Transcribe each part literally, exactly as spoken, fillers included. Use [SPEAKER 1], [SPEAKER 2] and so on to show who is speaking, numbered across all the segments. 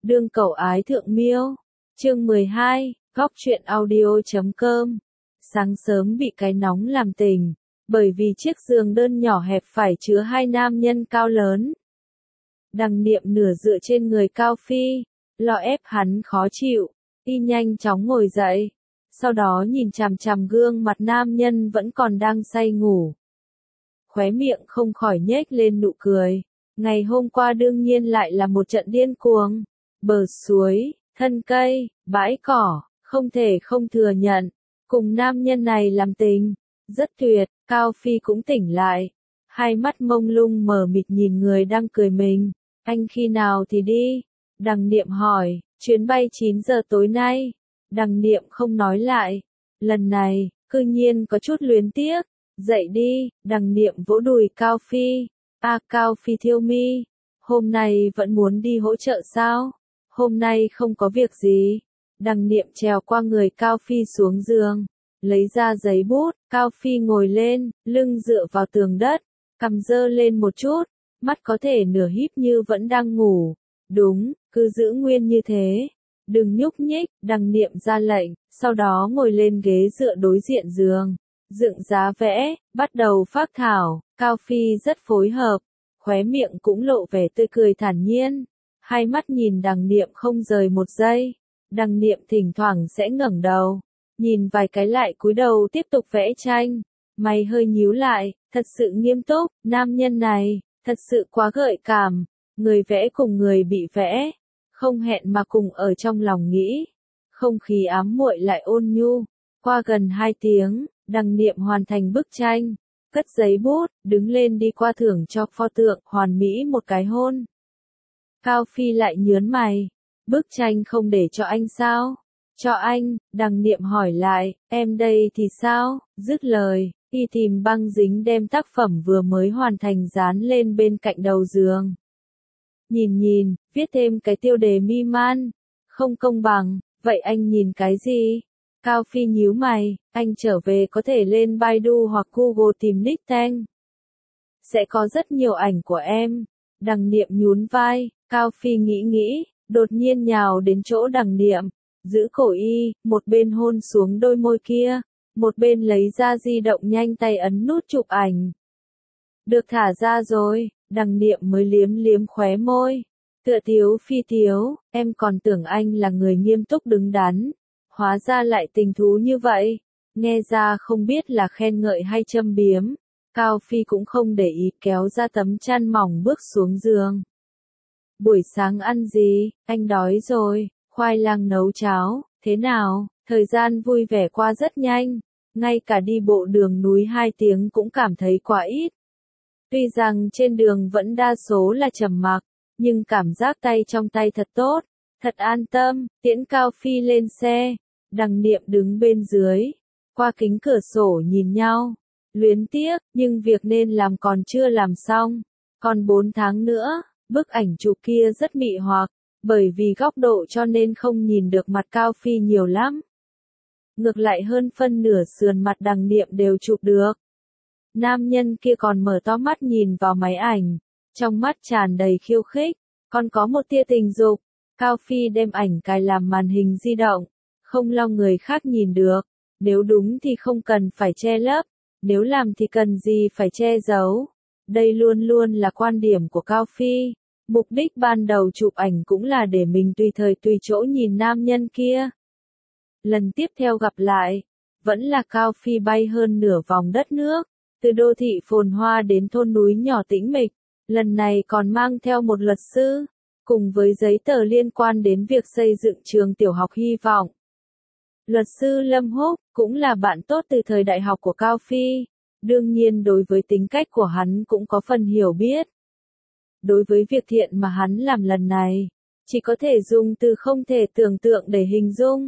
[SPEAKER 1] Đương cầu ái thượng miêu. Chương mười hai, góc truyện audio chấm com. Sáng sớm bị cái nóng làm tỉnh, bởi vì chiếc giường đơn nhỏ hẹp phải chứa hai nam nhân cao lớn. Đằng Niệm nửa dựa trên người Cao Phi, lo ép hắn khó chịu, y nhanh chóng ngồi dậy, sau đó nhìn chằm chằm gương mặt nam nhân vẫn còn đang say ngủ. Khóe miệng không khỏi nhếch lên nụ cười. Ngày hôm qua đương nhiên lại là một trận điên cuồng. Bờ suối, thân cây, bãi cỏ, không thể không thừa nhận. Cùng nam nhân này làm tình, rất tuyệt. Cao Phi cũng tỉnh lại, hai mắt mông lung mờ mịt nhìn người đang cười mình. Anh khi nào thì đi? Đằng Niệm hỏi. Chuyến bay chín giờ tối nay. Đằng Niệm không nói lại. Lần này, cư nhiên có chút luyến tiếc. Dậy đi. Đằng Niệm vỗ đùi Cao Phi. A Cao Phi thiêu mi. Hôm nay vẫn muốn đi hỗ trợ sao? Hôm nay không có việc gì. Đằng Niệm trèo qua người Cao Phi xuống giường, lấy ra giấy bút. Cao Phi ngồi lên, lưng dựa vào tường đất, cằm dơ lên một chút, mắt có thể nửa híp như vẫn đang ngủ. Đúng, cứ giữ nguyên như thế. Đừng nhúc nhích. Đằng Niệm ra lệnh, sau đó ngồi lên ghế dựa đối diện giường, dựng giá vẽ, bắt đầu phác thảo. Cao Phi rất phối hợp, khóe miệng cũng lộ vẻ tươi cười thản nhiên, hai mắt nhìn Đằng Niệm không rời một giây. Đằng Niệm thỉnh thoảng sẽ ngẩng đầu, nhìn vài cái lại cúi đầu tiếp tục vẽ tranh. Mày hơi nhíu lại, thật sự nghiêm túc. Nam nhân này, thật sự quá gợi cảm. Người vẽ cùng người bị vẽ, không hẹn mà cùng ở trong lòng nghĩ. Không khí ám muội lại ôn nhu. Qua gần hai tiếng, Đằng Niệm hoàn thành bức tranh, cất giấy bút, đứng lên đi qua thưởng cho pho tượng hoàn mỹ một cái hôn. Cao Phi lại nhớn mày. Bức tranh không để cho anh sao? Cho anh. Đằng Niệm hỏi lại. Em đây thì sao? Dứt lời, y tìm băng dính đem tác phẩm vừa mới hoàn thành dán lên bên cạnh đầu giường. Nhìn nhìn, viết thêm cái tiêu đề mi man. Không công bằng. Vậy anh nhìn cái gì? Cao Phi nhíu mày. Anh trở về có thể lên Baidu hoặc Google tìm nick Teng. Sẽ có rất nhiều ảnh của em. Đằng Niệm nhún vai. Cao Phi nghĩ nghĩ, đột nhiên nhào đến chỗ Đằng Niệm, giữ cổ y, một bên hôn xuống đôi môi kia, một bên lấy ra di động nhanh tay ấn nút chụp ảnh. Được thả ra rồi. Đằng Niệm mới liếm liếm khóe môi. Tựa tiếu phi tiếu, em còn tưởng anh là người nghiêm túc đứng đắn, hóa ra lại tình thú như vậy. Nghe ra không biết là khen ngợi hay châm biếm. Cao Phi cũng không để ý, kéo ra tấm chăn mỏng bước xuống giường. Buổi sáng ăn gì? Anh đói rồi. Khoai lang nấu cháo. Thế nào? Thời gian vui vẻ qua rất nhanh. Ngay cả đi bộ đường núi hai tiếng cũng cảm thấy quá ít. Tuy rằng trên đường vẫn đa số là trầm mặc, nhưng cảm giác tay trong tay thật tốt, thật an tâm. Tiễn Cao Phi lên xe. Đằng Niệm đứng bên dưới, qua kính cửa sổ nhìn nhau. Luyến tiếc, nhưng việc nên làm còn chưa làm xong. Còn bốn tháng nữa. Bức ảnh chụp kia rất mị hoặc, bởi vì góc độ cho nên không nhìn được mặt Cao Phi nhiều lắm. Ngược lại hơn phân nửa sườn mặt Đằng Niệm đều chụp được. Nam nhân kia còn mở to mắt nhìn vào máy ảnh, trong mắt tràn đầy khiêu khích, còn có một tia tình dục. Cao Phi đem ảnh cài làm màn hình di động, không lo người khác nhìn được. Nếu đúng thì không cần phải che lấp, nếu làm thì cần gì phải che giấu. Đây luôn luôn là quan điểm của Cao Phi. Mục đích ban đầu chụp ảnh cũng là để mình tùy thời tùy chỗ nhìn nam nhân kia. Lần tiếp theo gặp lại, vẫn là Cao Phi bay hơn nửa vòng đất nước, từ đô thị phồn hoa đến thôn núi nhỏ tĩnh mịch. Lần này còn mang theo một luật sư, cùng với giấy tờ liên quan đến việc xây dựng trường tiểu học hy vọng. Luật sư Lâm Húc cũng là bạn tốt từ thời đại học của Cao Phi. Đương nhiên đối với tính cách của hắn cũng có phần hiểu biết. Đối với việc thiện mà hắn làm lần này, chỉ có thể dùng từ không thể tưởng tượng để hình dung.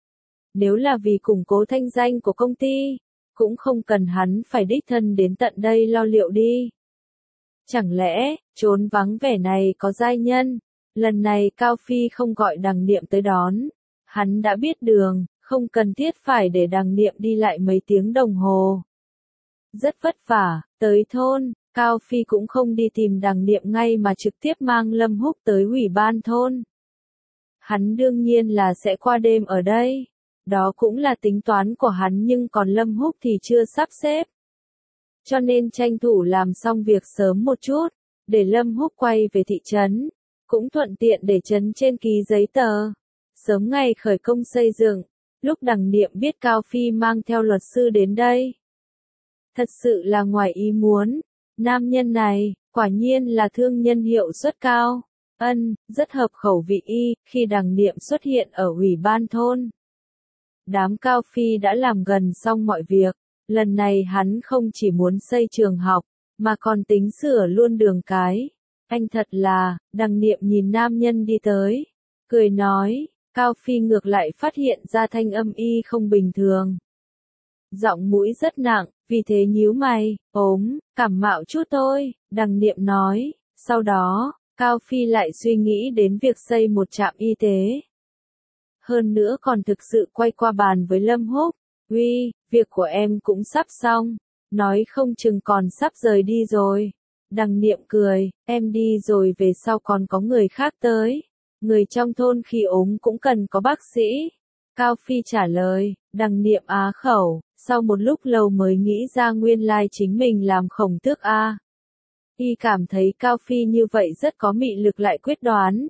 [SPEAKER 1] Nếu là vì củng cố thanh danh của công ty, cũng không cần hắn phải đích thân đến tận đây lo liệu đi. Chẳng lẽ, trốn vắng vẻ này có giai nhân? Lần này Cao Phi không gọi Đằng Niệm tới đón. Hắn đã biết đường, không cần thiết phải để Đằng Niệm đi lại mấy tiếng đồng hồ. Rất vất vả, tới thôn, Cao Phi cũng không đi tìm Đằng Niệm ngay mà trực tiếp mang Lâm Húc tới ủy ban thôn. Hắn đương nhiên là sẽ qua đêm ở đây. Đó cũng là tính toán của hắn nhưng còn Lâm Húc thì chưa sắp xếp. Cho nên tranh thủ làm xong việc sớm một chút, để Lâm Húc quay về thị trấn, cũng thuận tiện để trấn trên ký giấy tờ. Sớm ngày khởi công xây dựng, lúc Đằng Niệm biết Cao Phi mang theo luật sư đến đây. Thật sự là ngoài ý muốn, nam nhân này, quả nhiên là thương nhân hiệu suất cao. Ân, rất hợp khẩu vị y, khi Đằng Niệm xuất hiện ở ủy ban thôn. Đám Cao Phi đã làm gần xong mọi việc, lần này hắn không chỉ muốn xây trường học, mà còn tính sửa luôn đường cái. Anh thật là, Đằng Niệm nhìn nam nhân đi tới, cười nói, Cao Phi ngược lại phát hiện ra thanh âm y không bình thường. Giọng mũi rất nặng, vì thế nhíu mày, ốm, cảm mạo chút thôi, Đằng Niệm nói, sau đó, Cao Phi lại suy nghĩ đến việc xây một trạm y tế. Hơn nữa còn thực sự quay qua bàn với Lâm Húc, uy, việc của em cũng sắp xong, nói không chừng còn sắp rời đi rồi. Đằng Niệm cười, em đi rồi về sau còn có người khác tới. Người trong thôn khi ốm cũng cần có bác sĩ. Cao Phi trả lời, Đằng Niệm á khẩu, sau một lúc lâu mới nghĩ ra nguyên lai chính mình làm khổng tước a. Y cảm thấy Cao Phi như vậy rất có mị lực lại quyết đoán.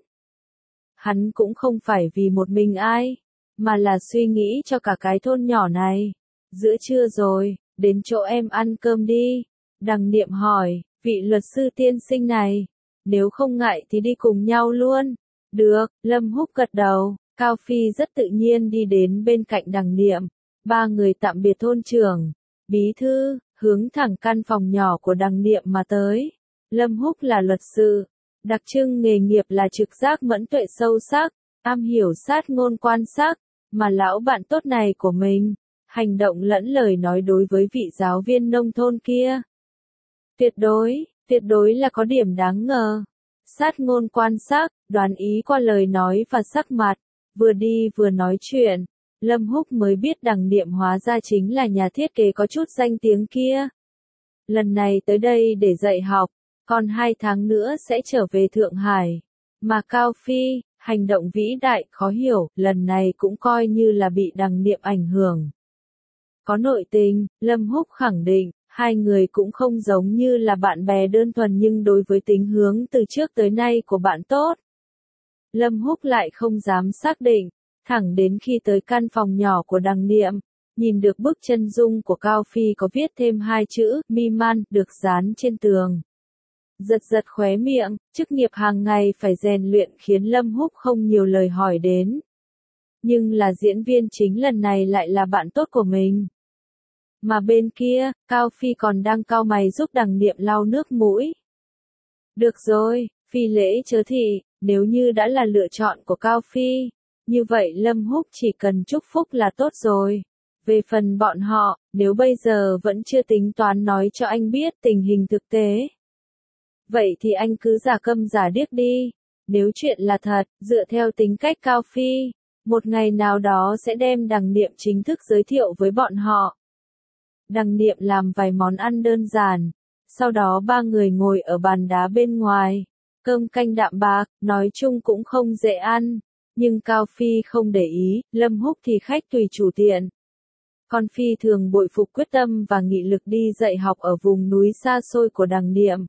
[SPEAKER 1] Hắn cũng không phải vì một mình ai, mà là suy nghĩ cho cả cái thôn nhỏ này. Giữa trưa rồi, đến chỗ em ăn cơm đi. Đằng Niệm hỏi, vị luật sư tiên sinh này, nếu không ngại thì đi cùng nhau luôn. Được, Lâm Húc gật đầu, Cao Phi rất tự nhiên đi đến bên cạnh Đằng Niệm. Ba người tạm biệt thôn trưởng, bí thư, hướng thẳng căn phòng nhỏ của Đằng Niệm mà tới. Lâm Húc là luật sư, đặc trưng nghề nghiệp là trực giác mẫn tuệ sâu sắc, am hiểu sát ngôn quan sát, mà lão bạn tốt này của mình, hành động lẫn lời nói đối với vị giáo viên nông thôn kia. Tuyệt đối, tuyệt đối là có điểm đáng ngờ. Sát ngôn quan sát, đoán ý qua lời nói và sắc mặt, vừa đi vừa nói chuyện. Lâm Húc mới biết Đằng Niệm hóa ra chính là nhà thiết kế có chút danh tiếng kia. Lần này tới đây để dạy học, còn hai tháng nữa sẽ trở về Thượng Hải. Mà Cao Phi, hành động vĩ đại khó hiểu, lần này cũng coi như là bị Đằng Niệm ảnh hưởng. Có nội tình, Lâm Húc khẳng định, hai người cũng không giống như là bạn bè đơn thuần nhưng đối với tính hướng từ trước tới nay của bạn tốt. Lâm Húc lại không dám xác định, thẳng đến khi tới căn phòng nhỏ của Đằng Niệm, nhìn được bức chân dung của Cao Phi có viết thêm hai chữ, mi man, được dán trên tường. Giật giật khóe miệng, chức nghiệp hàng ngày phải rèn luyện khiến Lâm Húc không nhiều lời hỏi đến. Nhưng là diễn viên chính lần này lại là bạn tốt của mình. Mà bên kia, Cao Phi còn đang cau mày giúp Đằng Niệm lau nước mũi. Được rồi, phi lễ chớ thị, nếu như đã là lựa chọn của Cao Phi, như vậy Lâm Húc chỉ cần chúc phúc là tốt rồi. Về phần bọn họ, nếu bây giờ vẫn chưa tính toán nói cho anh biết tình hình thực tế, vậy thì anh cứ giả câm giả điếc đi. Nếu chuyện là thật, dựa theo tính cách Cao Phi, một ngày nào đó sẽ đem Đằng Niệm chính thức giới thiệu với bọn họ. Đằng Niệm làm vài món ăn đơn giản, sau đó ba người ngồi ở bàn đá bên ngoài. Cơm canh đạm bạc, nói chung cũng không dễ ăn, nhưng Cao Phi không để ý, Lâm Húc thì khách tùy chủ tiện. Còn Phi thường bội phục quyết tâm và nghị lực đi dạy học ở vùng núi xa xôi của Đằng Niệm.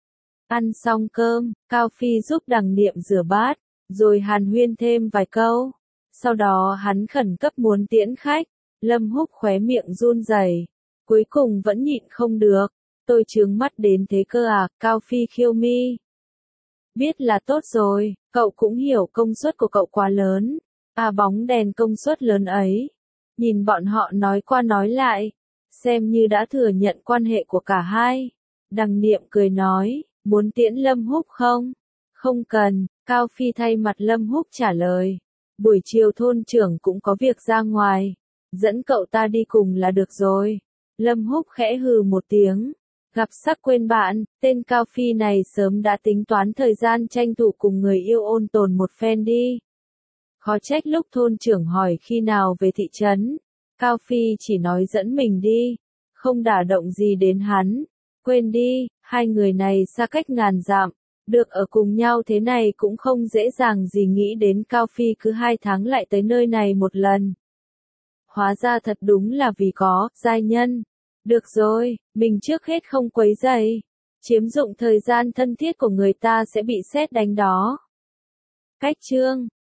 [SPEAKER 1] Ăn xong cơm, Cao Phi giúp Đằng Niệm rửa bát, rồi hàn huyên thêm vài câu. Sau đó hắn khẩn cấp muốn tiễn khách, Lâm Húc khóe miệng run rẩy, cuối cùng vẫn nhịn không được. Tôi trướng mắt đến thế cơ à, Cao Phi khiêu mi. Biết là tốt rồi, cậu cũng hiểu công suất của cậu quá lớn. À bóng đèn công suất lớn ấy. Nhìn bọn họ nói qua nói lại, xem như đã thừa nhận quan hệ của cả hai. Đằng Niệm cười nói, muốn tiễn Lâm Húc không? Không cần, Cao Phi thay mặt Lâm Húc trả lời. Buổi chiều thôn trưởng cũng có việc ra ngoài, dẫn cậu ta đi cùng là được rồi. Lâm Húc khẽ hừ một tiếng. Gặp sắc quên bạn, tên Cao Phi này sớm đã tính toán thời gian tranh thủ cùng người yêu ôn tồn một phen đi. Khó trách lúc thôn trưởng hỏi khi nào về thị trấn, Cao Phi chỉ nói dẫn mình đi, không đả động gì đến hắn. Quên đi, hai người này xa cách ngàn dặm, Được ở cùng nhau thế này cũng không dễ dàng gì, nghĩ đến Cao Phi cứ hai tháng lại tới nơi này một lần. Hóa ra thật đúng là vì có, giai nhân. Được rồi, mình trước hết không quấy rầy. Chiếm dụng thời gian thân thiết của người ta sẽ bị sét đánh đó. Cách chương